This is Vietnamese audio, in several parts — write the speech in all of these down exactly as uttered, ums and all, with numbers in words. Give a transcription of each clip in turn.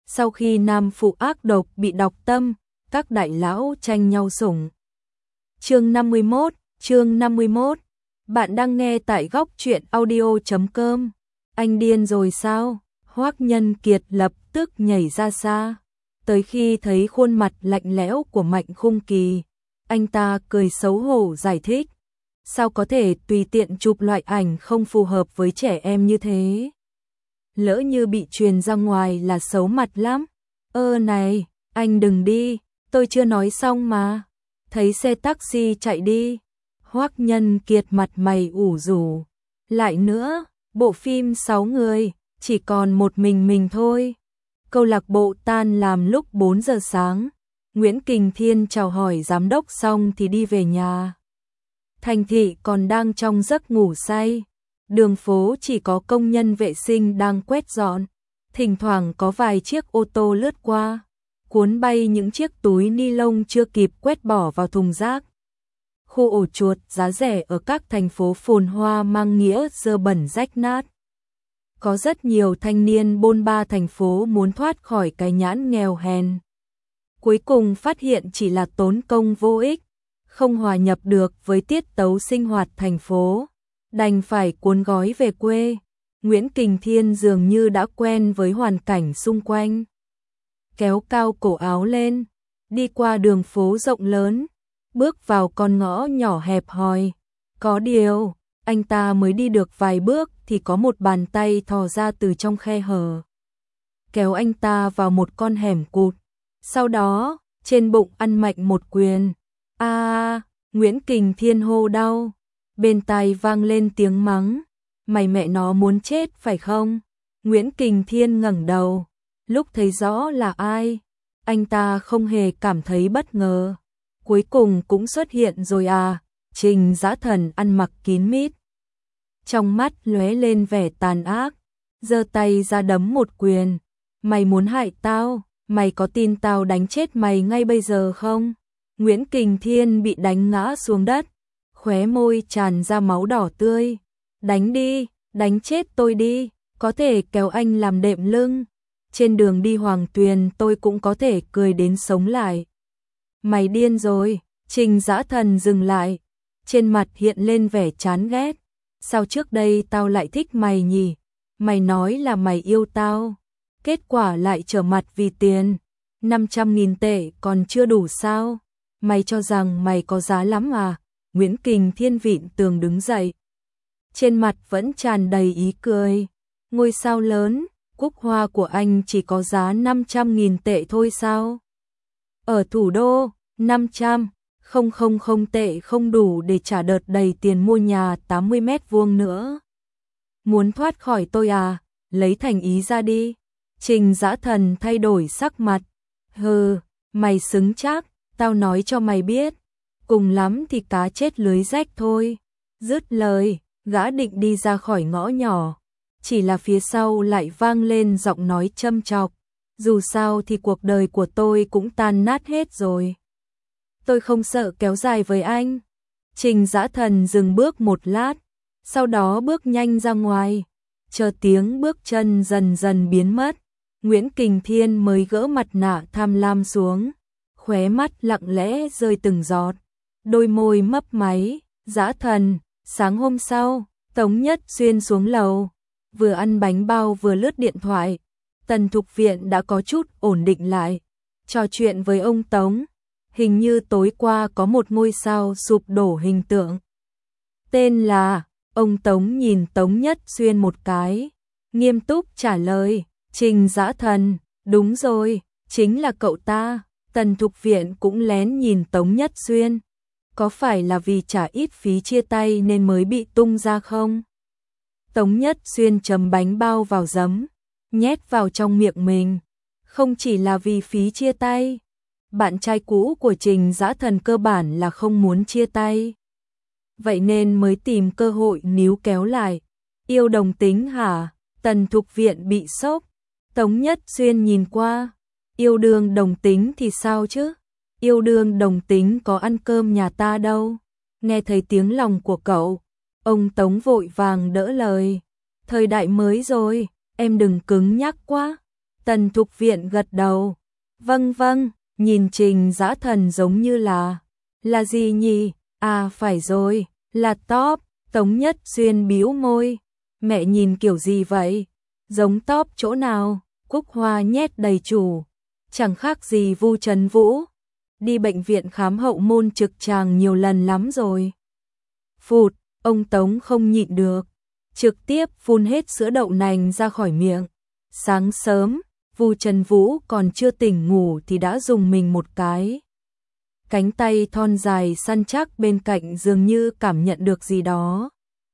Sau khi nam phụ ác độc bị độc tâm, các đại lão tranh nhau sủng. Chương năm mươi mốt, chương năm mươi mốt. Bạn đang nghe tại góc truyện audio chấm com. Anh điên rồi sao? Hoắc Nhân Kiệt lập tức nhảy ra xa. Tới khi thấy khuôn mặt lạnh lẽo của Mạnh Khung Kỳ, anh ta cười xấu hổ giải thích. Sao có thể tùy tiện chụp loại ảnh không phù hợp với trẻ em như thế? Lỡ như bị truyền ra ngoài là xấu mặt lắm. Ơ này, anh đừng đi, tôi chưa nói xong mà. Thấy xe taxi chạy đi. Hoắc Nhân Kiệt mặt mày ủ rũ. Lại nữa, bộ phim sáu người, chỉ còn một mình mình thôi. Câu lạc bộ tan làm lúc bốn giờ sáng. Nguyễn Kình Thiên chào hỏi giám đốc xong thì đi về nhà. Thành thị còn đang trong giấc ngủ say. Đường phố chỉ có công nhân vệ sinh đang quét dọn. Thỉnh thoảng có vài chiếc ô tô lướt qua, cuốn bay những chiếc túi ni lông chưa kịp quét bỏ vào thùng rác. Khu ổ chuột giá rẻ ở các thành phố phồn hoa mang nghĩa dơ bẩn rách nát. Có rất nhiều thanh niên bôn ba thành phố muốn thoát khỏi cái nhãn nghèo hèn. Cuối cùng phát hiện chỉ là tốn công vô ích, không hòa nhập được với tiết tấu sinh hoạt thành phố, đành phải cuốn gói về quê. Nguyễn Kình Thiên dường như đã quen với hoàn cảnh xung quanh. Kéo cao cổ áo lên, đi qua đường phố rộng lớn, bước vào con ngõ nhỏ hẹp hòi. Có điều, anh ta mới đi được vài bước thì có một bàn tay thò ra từ trong khe hở, kéo anh ta vào một con hẻm cụt. Sau đó, trên bụng ăn mạnh một quyền. A, à, Nguyễn Kình Thiên hô đau. Bên tai vang lên tiếng mắng. Mày mẹ nó muốn chết phải không? Nguyễn Kình Thiên ngẩng đầu, lúc thấy rõ là ai, anh ta không hề cảm thấy bất ngờ. Cuối cùng cũng xuất hiện rồi à? Trình Dã Thần ăn mặc kín mít, trong mắt lóe lên vẻ tàn ác, giơ tay ra đấm một quyền. Mày muốn hại tao? Mày có tin tao đánh chết mày ngay bây giờ không? Nguyễn Kình Thiên bị đánh ngã xuống đất, khóe môi tràn ra máu đỏ tươi. Đánh đi, đánh chết tôi đi, có thể kéo anh làm đệm lưng. Trên đường đi Hoàng Tuyền tôi cũng có thể cười đến sống lại. Mày điên rồi. Trình Dã Thần dừng lại, trên mặt hiện lên vẻ chán ghét. Sao trước đây tao lại thích mày nhỉ? Mày nói là mày yêu tao, kết quả lại trở mặt vì tiền. năm trăm nghìn tệ còn chưa đủ sao? Mày cho rằng mày có giá lắm à? Nguyễn Kình Thiên vịn tường đứng dậy, trên mặt vẫn tràn đầy ý cười. Ngôi sao lớn, cúc hoa của anh chỉ có giá năm trăm nghìn tệ thôi sao? Ở thủ đô, năm trăm, không không không tệ không đủ để trả đợt đầy tiền mua nhà tám mươi mét vuông nữa. Muốn thoát khỏi tôi à? Lấy thành ý ra đi. Trình Dã Thần thay đổi sắc mặt. Hừ, mày xứng chắc, tao nói cho mày biết. Cùng lắm thì cá chết lưới rách thôi. Dứt lời, gã định đi ra khỏi ngõ nhỏ, chỉ là phía sau lại vang lên giọng nói châm chọc. Dù sao thì cuộc đời của tôi cũng tan nát hết rồi. Tôi không sợ kéo dài với anh. Trình Dã Thần dừng bước một lát, sau đó bước nhanh ra ngoài. Chờ tiếng bước chân dần dần biến mất, Nguyễn Kình Thiên mới gỡ mặt nạ tham lam xuống, khóe mắt lặng lẽ rơi từng giọt, đôi môi mấp máy. Dã Thần. Sáng hôm sau, Tống Nhất Xuyên xuống lầu, vừa ăn bánh bao vừa lướt điện thoại. Tần Thục Viện đã có chút ổn định lại, trò chuyện với ông Tống. Hình như tối qua có một ngôi sao sụp đổ hình tượng. Tên là, ông Tống nhìn Tống Nhất Xuyên một cái, nghiêm túc trả lời. Trình Dã Thần, đúng rồi, chính là cậu ta. Tần Thục Viện cũng lén nhìn Tống Nhất Xuyên. Có phải là vì trả ít phí chia tay nên mới bị tung ra không? Tống Nhất Xuyên chấm bánh bao vào giấm, nhét vào trong miệng mình. Không chỉ là vì phí chia tay, bạn trai cũ của Trình Dã Thần cơ bản là không muốn chia tay, vậy nên mới tìm cơ hội níu kéo lại. Yêu đồng tính hả? Tần Thục Viện bị sốc. Tống Nhất Xuyên nhìn qua. Yêu đương đồng tính thì sao chứ? Yêu đương đồng tính có ăn cơm nhà ta đâu. Nghe thấy tiếng lòng của cậu, ông Tống vội vàng đỡ lời. Thời đại mới rồi, em đừng cứng nhắc quá. Tần Thục Viện gật đầu. Vâng vâng, nhìn Trình Dã Thần giống như là... Là gì nhỉ? À phải rồi, là top. Tống Nhất Xuyên bĩu môi. Mẹ nhìn kiểu gì vậy? Giống top chỗ nào? Cúc Hoa nhét đầy chủ. Chẳng khác gì Vu Trấn Vũ. Đi bệnh viện khám hậu môn trực tràng nhiều lần lắm rồi. Phụt, ông Tống không nhịn được. Trực tiếp phun hết sữa đậu nành ra khỏi miệng. Sáng sớm, Vu Trấn Vũ còn chưa tỉnh ngủ thì đã dùng mình một cái. Cánh tay thon dài săn chắc bên cạnh dường như cảm nhận được gì đó.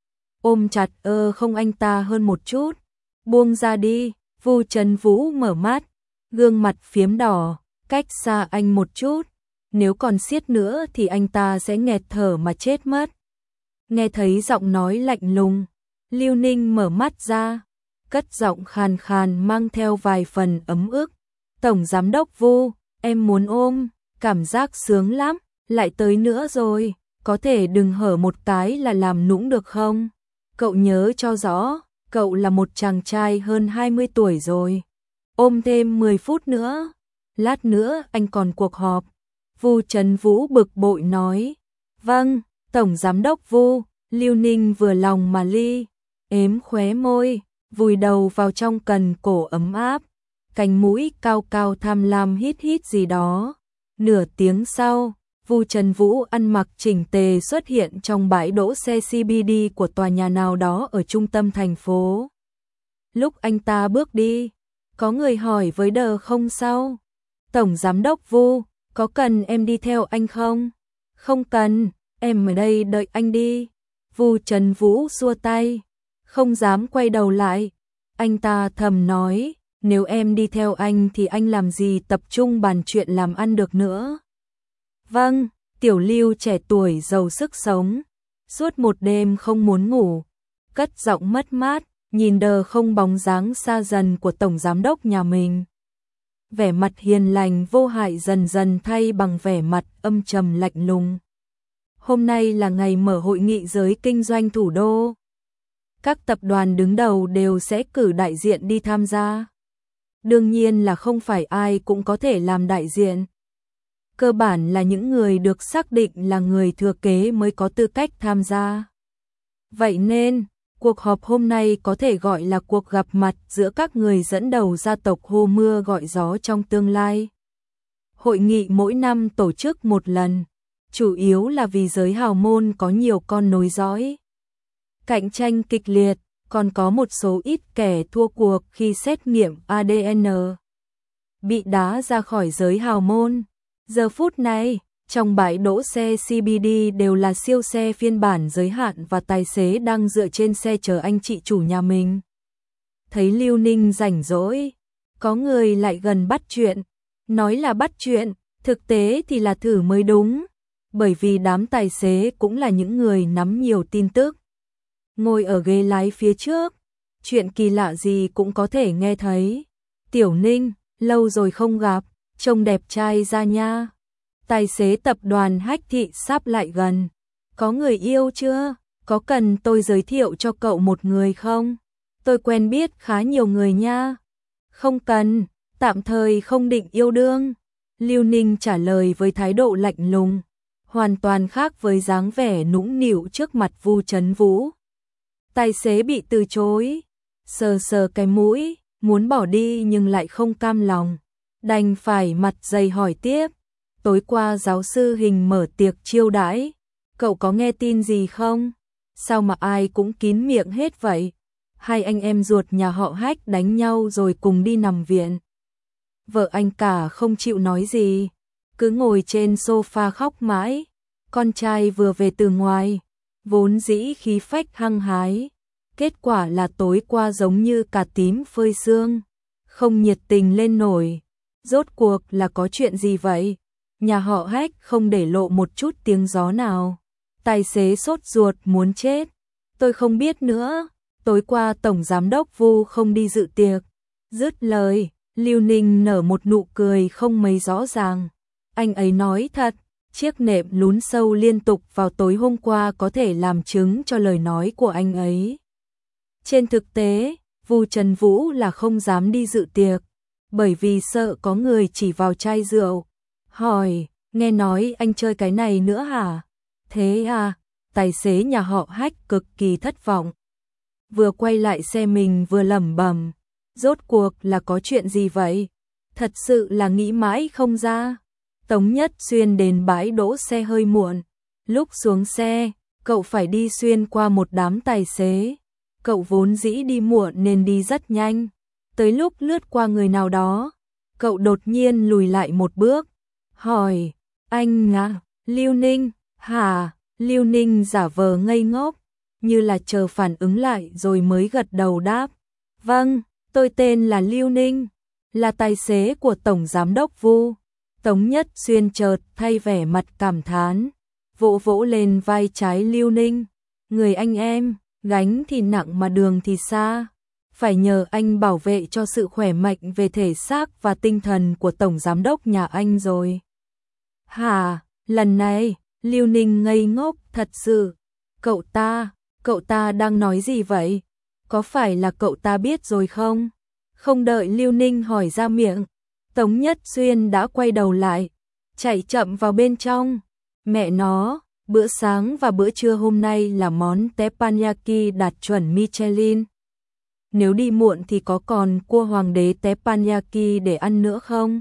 Ôm chặt ơ không anh ta hơn một chút. Buông ra đi, Vu Trấn Vũ mở mắt, gương mặt phiếm đỏ, cách xa anh một chút. Nếu còn siết nữa thì anh ta sẽ nghẹt thở mà chết mất. Nghe thấy giọng nói lạnh lùng, Lưu Ninh mở mắt ra, cất giọng khàn khàn mang theo vài phần ấm ức. Tổng giám đốc Vu, em muốn ôm, cảm giác sướng lắm, lại tới nữa rồi, có thể đừng hở một cái là làm nũng được không? Cậu nhớ cho rõ, cậu là một chàng trai hơn hai mươi tuổi rồi. Ôm thêm mười phút nữa, lát nữa anh còn cuộc họp. Vu Trấn Vũ bực bội nói. Vâng, Tổng Giám đốc Vu. Lưu Ninh vừa lòng mà ly, ếm khóe môi, vùi đầu vào trong cần cổ ấm áp. Cánh mũi cao cao tham lam hít hít gì đó. Nửa tiếng sau, Vu Trấn Vũ ăn mặc chỉnh tề xuất hiện trong bãi đỗ xe xê bê đê của tòa nhà nào đó ở trung tâm thành phố. Lúc anh ta bước đi, có người hỏi với đờ không sao? Tổng Giám đốc Vu, có cần em đi theo anh không? Không cần, em ở đây đợi anh đi. Vu Trấn Vũ xua tay, không dám quay đầu lại. Anh ta thầm nói, nếu em đi theo anh thì anh làm gì tập trung bàn chuyện làm ăn được nữa. Vâng, Tiểu Lưu trẻ tuổi giàu sức sống, suốt một đêm không muốn ngủ, cất giọng mất mát, nhìn đờ không bóng dáng xa dần của Tổng Giám đốc nhà mình. Vẻ mặt hiền lành vô hại dần dần thay bằng vẻ mặt âm trầm lạnh lùng. Hôm nay là ngày mở hội nghị giới kinh doanh thủ đô. Các tập đoàn đứng đầu đều sẽ cử đại diện đi tham gia. Đương nhiên là không phải ai cũng có thể làm đại diện. Cơ bản là những người được xác định là người thừa kế mới có tư cách tham gia. Vậy nên, cuộc họp hôm nay có thể gọi là cuộc gặp mặt giữa các người dẫn đầu gia tộc hô mưa gọi gió trong tương lai. Hội nghị mỗi năm tổ chức một lần, chủ yếu là vì giới hào môn có nhiều con nối dõi. Cạnh tranh kịch liệt, còn có một số ít kẻ thua cuộc khi xét nghiệm a đê en. Bị đá ra khỏi giới hào môn. Giờ phút này, trong bãi đỗ xe xê bê đê đều là siêu xe phiên bản giới hạn và tài xế đang dựa trên xe chờ anh chị chủ nhà mình. Thấy Lưu Ninh rảnh rỗi, có người lại gần bắt chuyện. Nói là bắt chuyện, thực tế thì là thử mới đúng. Bởi vì đám tài xế cũng là những người nắm nhiều tin tức. Ngồi ở ghế lái phía trước, chuyện kỳ lạ gì cũng có thể nghe thấy. Tiểu Ninh, lâu rồi không gặp, trông đẹp trai ra nha. Tài xế tập đoàn Hách Thị sắp lại gần. Có người yêu chưa? Có cần tôi giới thiệu cho cậu một người không? Tôi quen biết khá nhiều người nha. Không cần, tạm thời không định yêu đương. Lưu Ninh trả lời với thái độ lạnh lùng, hoàn toàn khác với dáng vẻ nũng nịu trước mặt Vu Trấn Vũ. Tài xế bị từ chối, sờ sờ cái mũi, muốn bỏ đi nhưng lại không cam lòng, đành phải mặt dày hỏi tiếp. Tối qua giáo sư Hình mở tiệc chiêu đãi, cậu có nghe tin gì không? Sao mà ai cũng kín miệng hết vậy? Hai anh em ruột nhà họ Hách đánh nhau rồi cùng đi nằm viện. Vợ anh cả không chịu nói gì, cứ ngồi trên sofa khóc mãi. Con trai vừa về từ ngoài, vốn dĩ khí phách hăng hái, kết quả là tối qua giống như cà tím phơi sương, không nhiệt tình lên nổi. Rốt cuộc là có chuyện gì vậy? Nhà họ Hách không để lộ một chút tiếng gió nào. Tài xế sốt ruột muốn chết. Tôi không biết nữa, tối qua Tổng Giám đốc Vu không đi dự tiệc. Dứt lời, Lưu Ninh nở một nụ cười không mấy rõ ràng. Anh ấy nói thật, chiếc nệm lún sâu liên tục vào tối hôm qua có thể làm chứng cho lời nói của anh ấy. Trên thực tế, Vu Trấn Vũ là không dám đi dự tiệc, bởi vì sợ có người chỉ vào chai rượu. Hỏi, nghe nói anh chơi cái này nữa hả? Thế à, tài xế nhà họ Hách cực kỳ thất vọng. Vừa quay lại xe mình vừa lẩm bẩm, rốt cuộc là có chuyện gì vậy? Thật sự là nghĩ mãi không ra. Tống Nhất Xuyên đến bãi đỗ xe hơi muộn. Lúc xuống xe, cậu phải đi xuyên qua một đám tài xế. Cậu vốn dĩ đi muộn nên đi rất nhanh. Tới lúc lướt qua người nào đó, cậu đột nhiên lùi lại một bước. Hỏi, anh à, Lưu Ninh, hả? Lưu Ninh giả vờ ngây ngốc, như là chờ phản ứng lại rồi mới gật đầu đáp. Vâng, tôi tên là Lưu Ninh, là tài xế của Tổng Giám đốc Vu. Tống Nhất Xuyên chợt thay vẻ mặt cảm thán, vỗ vỗ lên vai trái Lưu Ninh. Người anh em, gánh thì nặng mà đường thì xa. Phải nhờ anh bảo vệ cho sự khỏe mạnh về thể xác và tinh thần của Tổng Giám đốc nhà anh rồi. Hả, lần này, Lưu Ninh ngây ngốc thật sự. Cậu ta, cậu ta đang nói gì vậy? Có phải là cậu ta biết rồi không? Không đợi Lưu Ninh hỏi ra miệng, Tống Nhất Xuyên đã quay đầu lại, chạy chậm vào bên trong. Mẹ nó, bữa sáng và bữa trưa hôm nay là món teppanyaki đạt chuẩn Michelin. Nếu đi muộn thì có còn cua hoàng đế teppanyaki để ăn nữa không?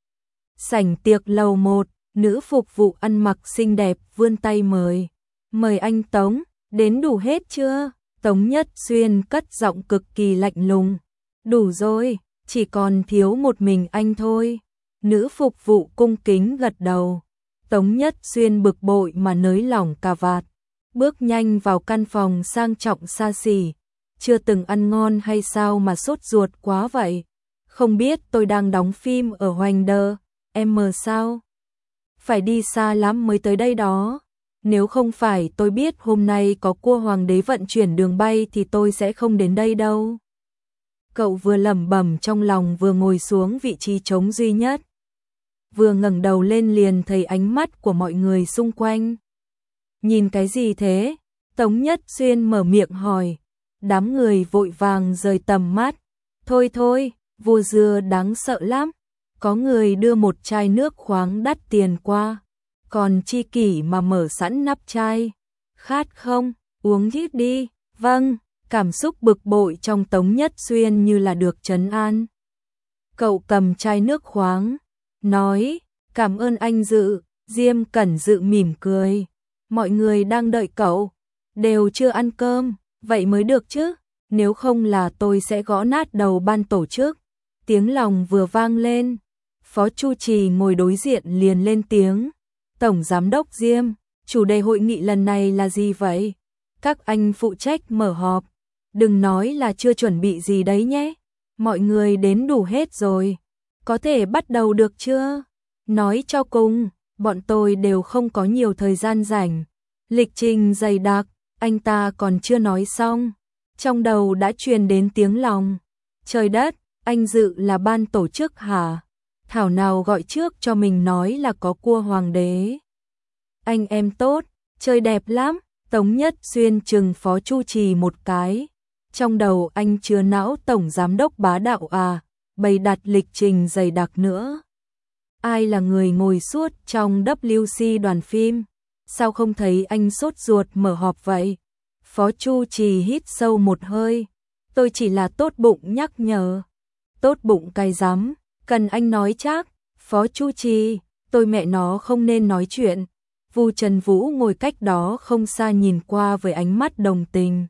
Sảnh tiệc lầu một, nữ phục vụ ăn mặc xinh đẹp vươn tay mời. Mời anh Tống, đến đủ hết chưa? Tống Nhất Xuyên cất giọng cực kỳ lạnh lùng. Đủ rồi, chỉ còn thiếu một mình anh thôi. Nữ phục vụ cung kính gật đầu. Tống Nhất Xuyên bực bội mà nới lỏng cà vạt, bước nhanh vào căn phòng sang trọng xa xỉ. Chưa từng ăn ngon hay sao mà sốt ruột quá vậy? Không biết tôi đang đóng phim ở Hoành Đơ, em mờ sao? Phải đi xa lắm mới tới đây đó. Nếu không phải tôi biết hôm nay có cua hoàng đế vận chuyển đường bay thì tôi sẽ không đến đây đâu. Cậu vừa lẩm bẩm trong lòng vừa ngồi xuống vị trí trống duy nhất. Vừa ngẩng đầu lên liền thấy ánh mắt của mọi người xung quanh. Nhìn cái gì thế? Tống Nhất Xuyên mở miệng hỏi. Đám người vội vàng rời tầm mắt. Thôi thôi, vua dưa đáng sợ lắm. Có người đưa một chai nước khoáng đắt tiền qua. Còn chi kỷ mà mở sẵn nắp chai. Khát không? Uống ít đi. Vâng, cảm xúc bực bội trong Tống Nhất Xuyên như là được trấn an. Cậu cầm chai nước khoáng, nói, cảm ơn anh Dự. Diêm Cẩn Dự mỉm cười. Mọi người đang đợi cậu, đều chưa ăn cơm, vậy mới được chứ, nếu không là tôi sẽ gõ nát đầu ban tổ chức. Tiếng lòng vừa vang lên, Phó Chu Trì ngồi đối diện liền lên tiếng. Tổng Giám đốc Diêm, chủ đề hội nghị lần này là gì vậy? Các anh phụ trách mở họp, đừng nói là chưa chuẩn bị gì đấy nhé. Mọi người đến đủ hết rồi, có thể bắt đầu được chưa? Nói cho cùng, bọn tôi đều không có nhiều thời gian rảnh. Lịch trình dày đặc, anh ta còn chưa nói xong, trong đầu đã truyền đến tiếng lòng. Trời đất, anh Dự là ban tổ chức hả? Thảo nào gọi trước cho mình nói là có cua hoàng đế. Anh em tốt, chơi đẹp lắm. Tống Nhất Xuyên chừng Phó Chu Trì một cái. Trong đầu anh chứa não Tổng Giám đốc bá đạo à, bày đặt lịch trình dày đặc nữa. Ai là người ngồi suốt trong W C đoàn phim? Sao không thấy anh sốt ruột mở họp vậy? Phó Chu Trì hít sâu một hơi. Tôi chỉ là tốt bụng nhắc nhở. Tốt bụng cay rắm, cần anh nói chắc. Phó Chu Trì, tôi mẹ nó không nên nói chuyện. Vu Trần Vũ ngồi cách đó không xa nhìn qua với ánh mắt đồng tình.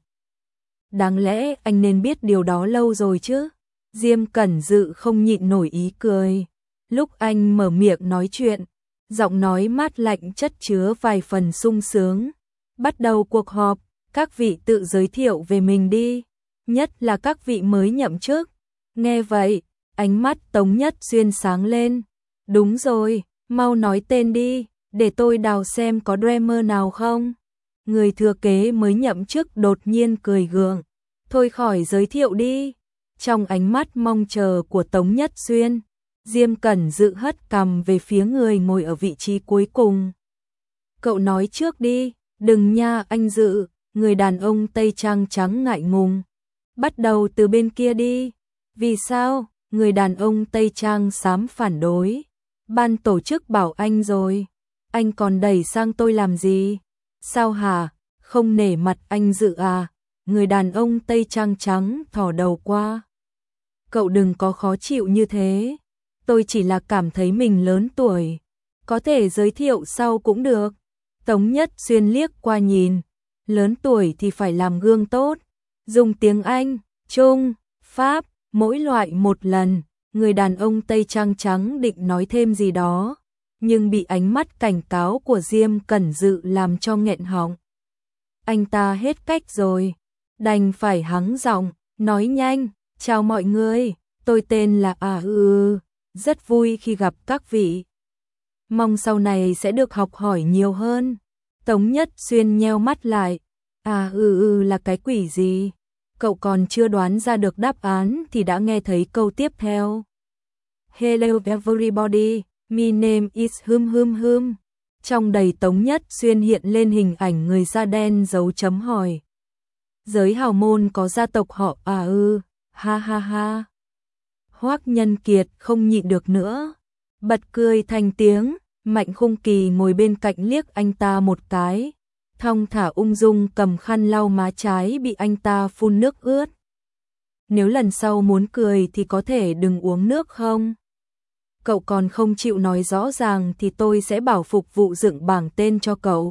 Đáng lẽ anh nên biết điều đó lâu rồi chứ. Diêm Cẩn Dự không nhịn nổi ý cười. Lúc anh mở miệng nói chuyện, giọng nói mát lạnh chất chứa vài phần sung sướng. Bắt đầu cuộc họp, các vị tự giới thiệu về mình đi, nhất là các vị mới nhậm chức. Nghe vậy, ánh mắt Tống Nhất Xuyên sáng lên. Đúng rồi, mau nói tên đi, để tôi đào xem có dreamer nào không. Người thừa kế mới nhậm chức đột nhiên cười gượng. Thôi khỏi giới thiệu đi. Trong ánh mắt mong chờ của Tống Nhất Xuyên, Diêm Cẩn Dự hất cằm về phía người ngồi ở vị trí cuối cùng. Cậu nói trước đi, đừng nha anh Dự. Người đàn ông Tây Trang trắng ngại ngùng. Bắt đầu từ bên kia đi. Vì sao? Người đàn ông Tây Trang xám phản đối. Ban tổ chức bảo anh rồi. Anh còn đẩy sang tôi làm gì? Sao hả? Không nể mặt anh dự à? Người đàn ông Tây Trang trắng thò đầu qua. Cậu đừng có khó chịu như thế. Tôi chỉ là cảm thấy mình lớn tuổi. Có thể giới thiệu sau cũng được. Tống Nhất Xuyên liếc qua nhìn. Lớn tuổi thì phải làm gương tốt. Dùng tiếng Anh, Trung, Pháp, mỗi loại một lần. Người đàn ông Tây Trang trắng định nói thêm gì đó, nhưng bị ánh mắt cảnh cáo của Diêm Cẩn Dự làm cho nghẹn họng. Anh ta hết cách rồi, đành phải hắng giọng, nói nhanh, chào mọi người, tôi tên là À ư, rất vui khi gặp các vị. Mong sau này sẽ được học hỏi nhiều hơn. Tống Nhất Xuyên nheo mắt lại, À ư ư là cái quỷ gì? Cậu còn chưa đoán ra được đáp án thì đã nghe thấy câu tiếp theo. Hello everybody, my name is Hum Hum Hum. Trong đầy Tống Nhất Xuyên hiện lên hình ảnh người da đen dấu chấm hỏi. Giới hào môn có gia tộc họ À ư, ha ha ha. Hoắc Nhân Kiệt không nhịn được nữa, bật cười thành tiếng. Mạnh Khung Kỳ ngồi bên cạnh liếc anh ta một cái, thong thả ung dung cầm khăn lau má trái bị anh ta phun nước ướt. Nếu lần sau muốn cười thì có thể đừng uống nước không? Cậu còn không chịu nói rõ ràng thì tôi sẽ bảo phục vụ dựng bảng tên cho cậu.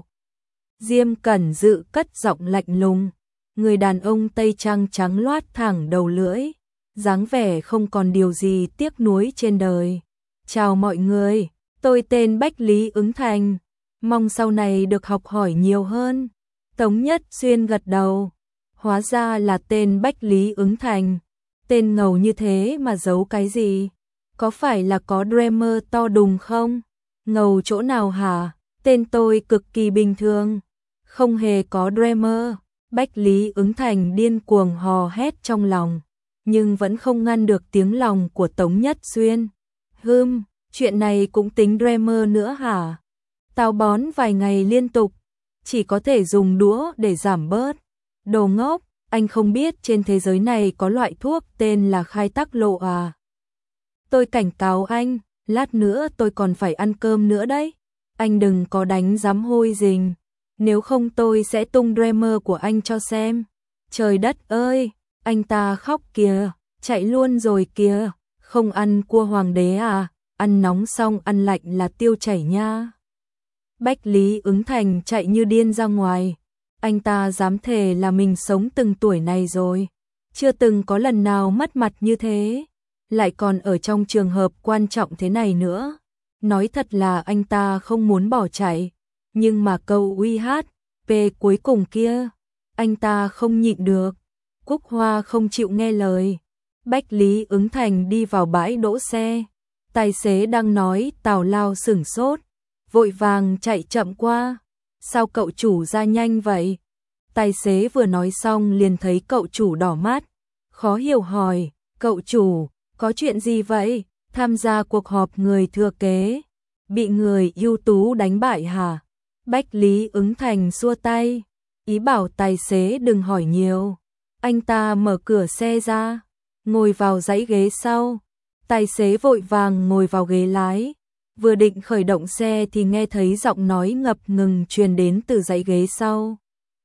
Diêm Cẩn Dự cất giọng lạnh lùng. Người đàn ông Tây Trang trắng loát thẳng đầu lưỡi, dáng vẻ không còn điều gì tiếc nuối trên đời. Chào mọi người, tôi tên Bách Lý Ứng Thành. Mong sau này được học hỏi nhiều hơn. Tống Nhất Xuyên gật đầu. Hóa ra là tên Bách Lý Ứng Thành. Tên ngầu như thế mà giấu cái gì? Có phải là có dreamer to đùng không? Ngầu chỗ nào hả? Tên tôi cực kỳ bình thường. Không hề có dreamer. Bách Lý Ứng Thành điên cuồng hò hét trong lòng, nhưng vẫn không ngăn được tiếng lòng của Tống Nhất Xuyên. Hừm, chuyện này cũng tính dreamer nữa hả? Táo bón vài ngày liên tục, chỉ có thể dùng đũa để giảm bớt. Đồ ngốc, anh không biết trên thế giới này có loại thuốc tên là khai tắc lộ à? Tôi cảnh cáo anh, lát nữa tôi còn phải ăn cơm nữa đấy. Anh đừng có đánh giám hôi rình, nếu không tôi sẽ tung dreamer của anh cho xem. Trời đất ơi, anh ta khóc kìa, chạy luôn rồi kìa. Không ăn cua hoàng đế à? Ăn nóng xong ăn lạnh là tiêu chảy nha. Bách Lý Ứng Thành chạy như điên ra ngoài. Anh ta dám thề là mình sống từng tuổi này rồi, chưa từng có lần nào mất mặt như thế, lại còn ở trong trường hợp quan trọng thế này nữa. Nói thật là anh ta không muốn bỏ chạy, nhưng mà câu uy hát về cuối cùng kia, anh ta không nhịn được. Cúc Hoa không chịu nghe lời. Bách Lý Ứng Thành đi vào bãi đỗ xe. Tài xế đang nói tào lao sửng sốt, vội vàng chạy chậm qua. Sao cậu chủ ra nhanh vậy? Tài xế vừa nói xong liền thấy cậu chủ đỏ mắt, khó hiểu hỏi, cậu chủ, có chuyện gì vậy? Tham gia cuộc họp người thừa kế, bị người ưu tú đánh bại hả? Bách Lý Ứng Thành xua tay, ý bảo tài xế đừng hỏi nhiều. Anh ta mở cửa xe ra, ngồi vào dãy ghế sau. Tài xế vội vàng ngồi vào ghế lái, vừa định khởi động xe thì nghe thấy giọng nói ngập ngừng truyền đến từ dãy ghế sau.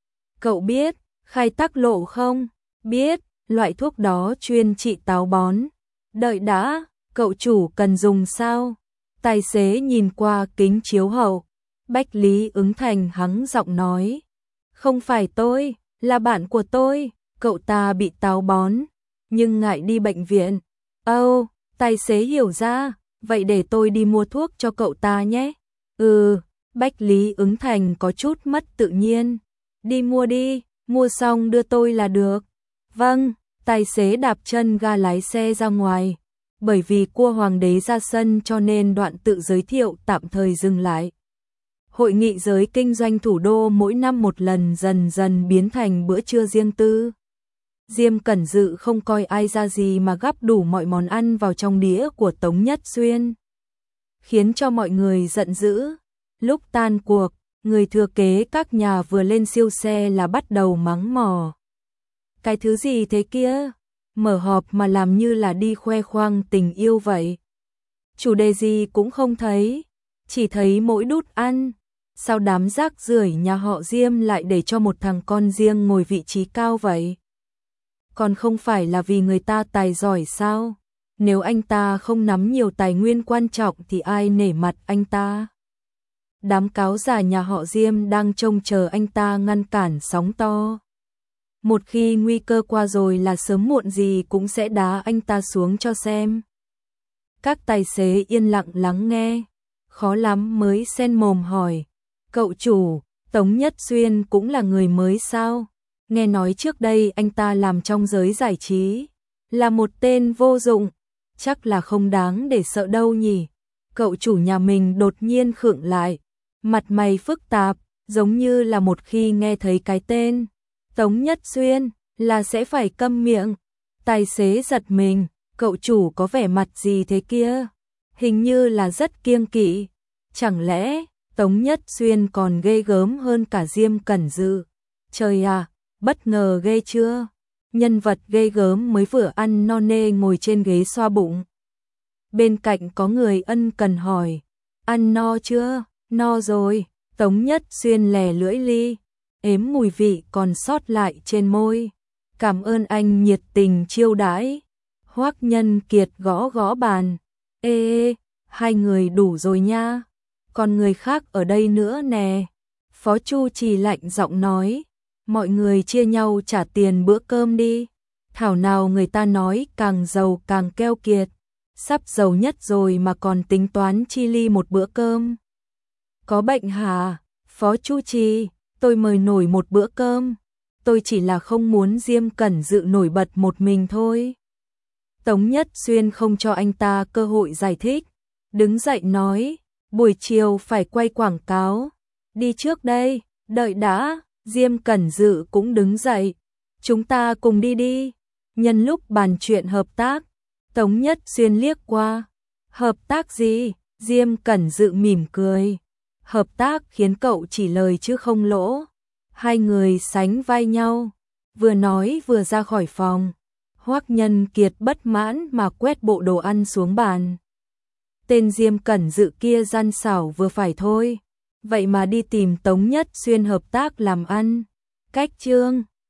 Cậu biết khai tắc lộ không? Biết, loại thuốc đó chuyên trị táo bón. Đợi đã, cậu chủ cần dùng sao? Tài xế nhìn qua kính chiếu hậu. Bách Lý Ứng Thành hắng giọng nói, không phải tôi, là bạn của tôi, cậu ta bị táo bón, nhưng ngại đi bệnh viện. Âu, oh, tài xế hiểu ra, vậy để tôi đi mua thuốc cho cậu ta nhé. Ừ, Bách Lý Ứng Thành có chút mất tự nhiên. Đi mua đi, mua xong đưa tôi là được. Vâng, tài xế đạp chân ga lái xe ra ngoài. Bởi vì cua hoàng đế ra sân cho nên đoạn tự giới thiệu tạm thời dừng lại. Hội nghị giới kinh doanh thủ đô mỗi năm một lần dần dần biến thành bữa trưa riêng tư. Diêm Cẩn Dự không coi ai ra gì mà gắp đủ mọi món ăn vào trong đĩa của Tống Nhất Xuyên, khiến cho mọi người giận dữ. Lúc tan cuộc, người thừa kế các nhà vừa lên siêu xe là bắt đầu mắng mỏ. Cái thứ gì thế kia? mở họp mà làm như là đi khoe khoang tình yêu vậy. Chủ đề gì cũng không thấy, chỉ thấy mỗi đút ăn. Sao đám rác rưởi nhà họ Diêm lại để cho một thằng con riêng ngồi vị trí cao vậy? Còn không phải là vì người ta tài giỏi sao? Nếu anh ta không nắm nhiều tài nguyên quan trọng thì ai nể mặt anh ta? Đám cáo già nhà họ Diêm đang trông chờ anh ta ngăn cản sóng to. Một khi nguy cơ qua rồi là sớm muộn gì cũng sẽ đá anh ta xuống cho xem. Các tài xế yên lặng lắng nghe, khó lắm mới xen mồm hỏi. Cậu chủ, Tống Nhất Xuyên cũng là người mới sao? Nghe nói trước đây anh ta làm trong giới giải trí, là một tên vô dụng, chắc là không đáng để sợ đâu nhỉ? Cậu chủ nhà mình đột nhiên khựng lại, mặt mày phức tạp, giống như là một khi nghe thấy cái tên Tống Nhất Xuyên là sẽ phải câm miệng. Tài xế giật mình, cậu chủ có vẻ mặt gì thế kia? Hình như là rất kiêng kỵ. Chẳng lẽ Tống Nhất Xuyên còn ghê gớm hơn cả Diêm Cẩn Dự? Trời à, bất ngờ ghê chưa? Nhân vật ghê gớm mới vừa ăn no nê ngồi trên ghế xoa bụng. Bên cạnh có người ân cần hỏi, ăn no chưa? No rồi. Tống Nhất Xuyên lè lưỡi li, ếm mùi vị còn sót lại trên môi. Cảm ơn anh nhiệt tình chiêu đãi. Hoắc Nhân Kiệt gõ gõ bàn. Ê, ê, hai người đủ rồi nha. Còn người khác ở đây nữa nè. Phó Chu Trì lạnh giọng nói. Mọi người chia nhau trả tiền bữa cơm đi. Thảo nào người ta nói càng giàu càng keo kiệt. Sắp giàu nhất rồi mà còn tính toán chi ly một bữa cơm. Có bệnh hả? Phó Chu Trì, tôi mời nổi một bữa cơm. Tôi chỉ là không muốn Diêm Cẩn Dự nổi bật một mình thôi. Tống Nhất Xuyên không cho anh ta cơ hội giải thích. Đứng dậy nói, buổi chiều phải quay quảng cáo. Đi trước đây, đợi đã. Diêm Cẩn Dự cũng đứng dậy. Chúng ta cùng đi đi. Nhân lúc bàn chuyện hợp tác, Tống Nhất Xuyên liếc qua. Hợp tác gì? Diêm Cẩn Dự mỉm cười. Hợp tác khiến cậu chỉ lời chứ không lỗ. Hai người sánh vai nhau, vừa nói vừa ra khỏi phòng. Hoắc Nhân Kiệt bất mãn mà quét bộ đồ ăn xuống bàn. Tên Diêm Cẩn Dự kia gian xảo vừa phải thôi, vậy mà đi tìm Tống Nhất Xuyên hợp tác làm ăn. Cách chương